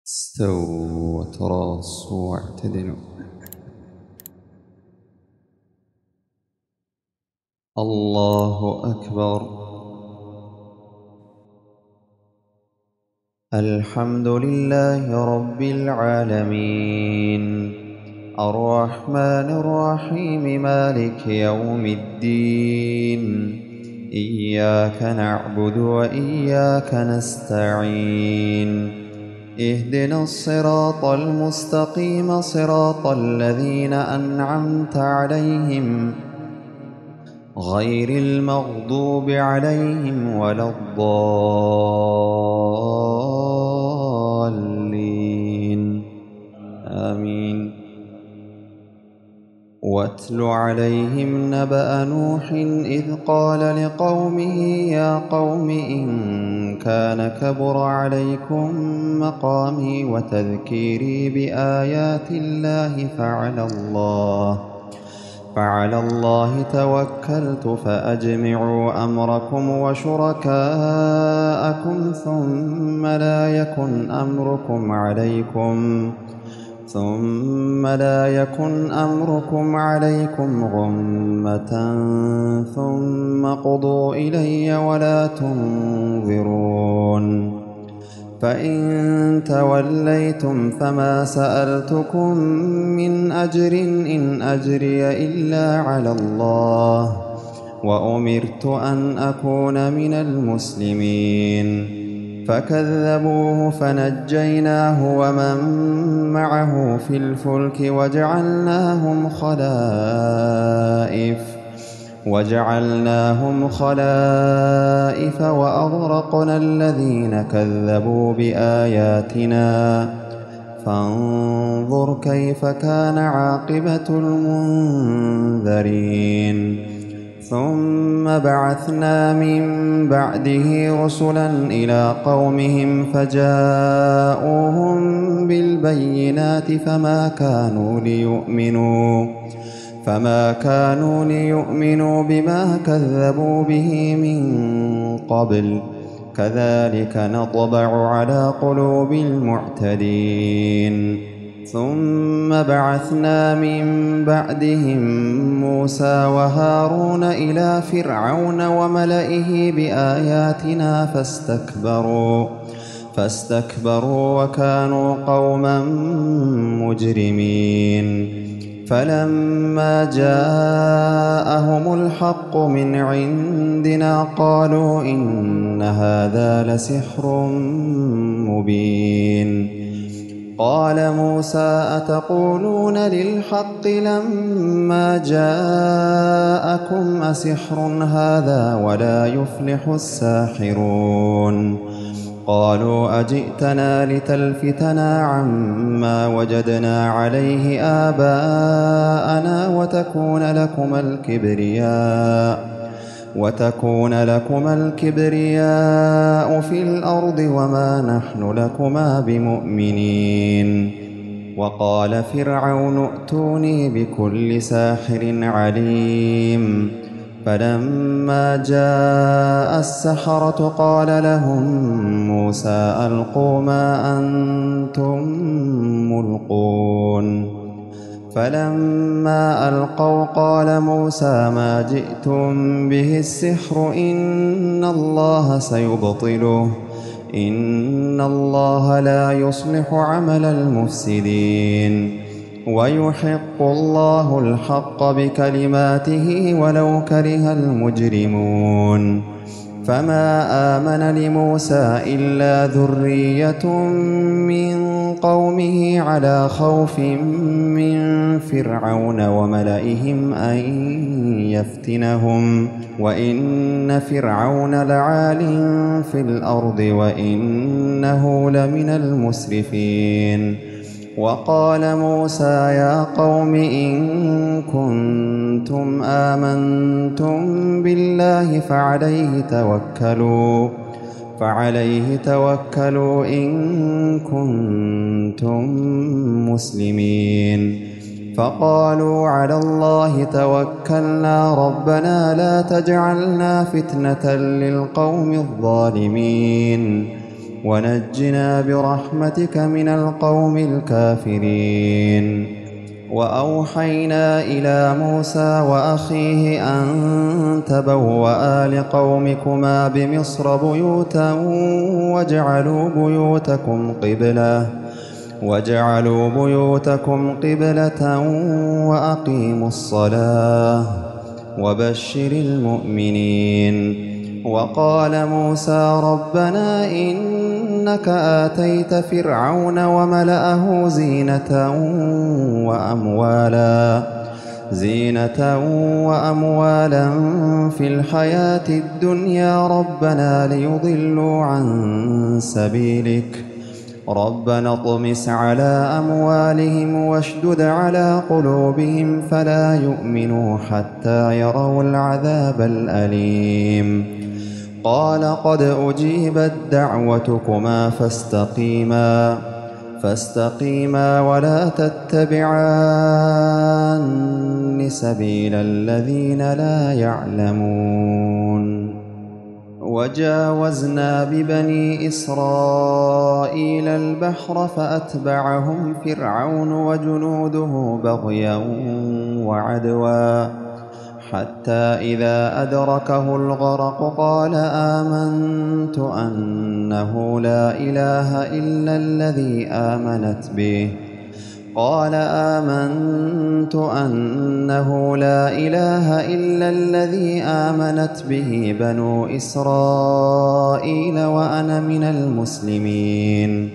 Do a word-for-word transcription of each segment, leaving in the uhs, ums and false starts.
استووا وتراصوا واعتدلوا. الله أكبر. الحمد لله رب العالمين الرحمن الرحيم مالك يوم الدين. إياك نعبد وإياك نستعين. اهدنا الصراط المستقيم صراط الذين أنعمت عليهم غير المغضوب عليهم ولا الضالين آمين. واتل عليهم نبأ نوح إذ قال لقومه يا قوم إن كان كبر عليكم مقامي وتذكيري بآيات الله فعلى الله فعلى الله توكلت فأجمعوا أمركم وشركاءكم ثم لا يكن أمركم عليكم ثم لا يكن أمركم عليكم غمة ثم قضوا إلي ولا تنظرون. فإن توليتم فما سألتكم من أجر إن أجري إلا على الله وأمرت أن أكون من المسلمين. فكذبوه فنجيناه ومن معه في الفلك وجعلناهم خلائف وجعلناهم خلائف وأغرقنا الذين كذبوا بآياتنا فانظر كيف كان عاقبة المنذرين. ثم بعثنا من بعده رسلا إلى قومهم فجاءوهم بالبينات فما كانوا ليؤمنوا فما كانوا ليؤمنوا بما كذبوا به من قبل كذلك نطبع على قلوب المعتدين. ثم بعثنا من بعدهم موسى وهارون إلى فرعون وملئه بآياتنا فاستكبروا فاستكبروا وكانوا قوما مجرمين. فلما جاءهم الحق من عندنا قالوا إن هذا لسحر مبين. قال موسى أتقولون للحق لما جاءكم أسحر هذا ولا يفلح الساحرون. قالوا أجئتنا لتلفتنا عما وجدنا عليه آباءنا وتكون لكما الكبرياء وتكون لكما الكبرياء في الأرض وما نحن لكما بمؤمنين. وقال فرعون ائتوني بكل ساحر عليم. فلما جاء السحرة قال لهم موسى ألقوا ما أنتم ملقون. فلما ألقوا قال موسى ما جئتم به السحر إن الله سيبطله إن الله لا يصلح عمل المفسدين ويحق الله الحق بكلماته ولو كره المجرمون. فما آمن لموسى إلا ذرية من قومه على خوف من فرعون وملئهم أن يفتنهم وإن فرعون لعال في الأرض وإنه لمن المسرفين. وقال موسى يا قوم إن كنتم آمنتم بالله فعليه توكلوا فعليه توكلوا إن كنتم مسلمين. فقالوا على الله توكلنا ربنا لا تجعلنا فتنة للقوم الظالمين ونجنا برحمتك من القوم الكافرين. وأوحينا إلى موسى وأخيه أن تبوأ لقومكما بمصر بيوتا واجعلوا بيوتكم قبلة واجعلوا بيوتكم قبلة وأقيموا الصلاة وبشر المؤمنين. وقال موسى ربنا إنك آتيت فرعون وملأه زينة وأموالا زينة وأموالا في الحياة الدنيا ربنا ليضلوا عن سبيلك ربنا اطمس على أموالهم واشدد على قلوبهم فلا يؤمنوا حتى يروا العذاب الأليم. قال قد أجيبت دعوتكما فاستقيما فاستقيما ولا تتبعان سبيل الذين لا يعلمون. وجاوزنا ببني إسرائيل البحر فأتبعهم فرعون وجنوده بغيا وعدوا حتى إذا أدركه الغرق قال آمنت أنه لا إله إلا الذي آمنت به قال آمنت أنه لا إله إلا الذي آمنت به بنو إسرائيل وأنا من المسلمين.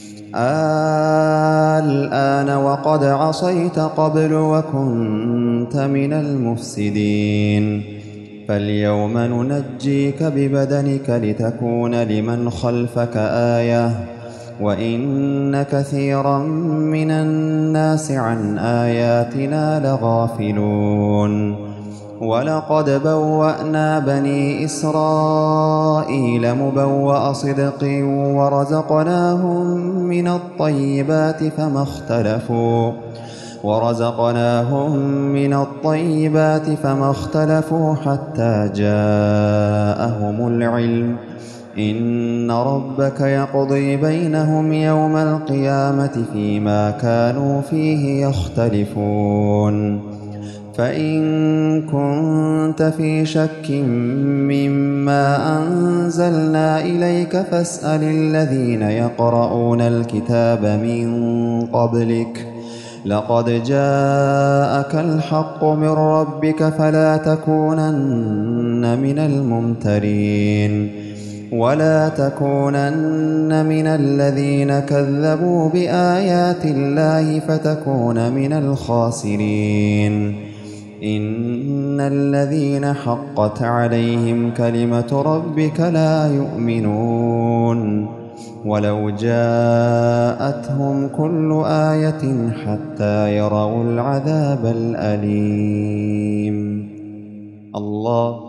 الآن وقد عصيت قبل وكنت من المفسدين فاليوم ننجيك ببدنك لتكون لمن خلفك آية وإن كثيرا من الناس عن آياتنا لغافلون. ولقد بوأنا بني إسرائيل مبوأ صدق ورزقناهم من الطيبات فما اختلفوا ورزقناهم من الطيبات فما اختلفوا حتى جاءهم العلم إن ربك يقضي بينهم يوم القيامة فيما كانوا فيه يختلفون. فإن كنت في شك مما أنزلنا إليك فاسأل الذين يقرؤون الكتاب من قبلك لقد جاءك الحق من ربك فلا تكونن من الممترين ولا تكونن من الذين كذبوا بآيات الله فتكون من الخاسرين. إن الذين حقت عليهم كلمة ربك لا يؤمنون ولو جاءتهم كل آية حتى يروا العذاب الأليم. الله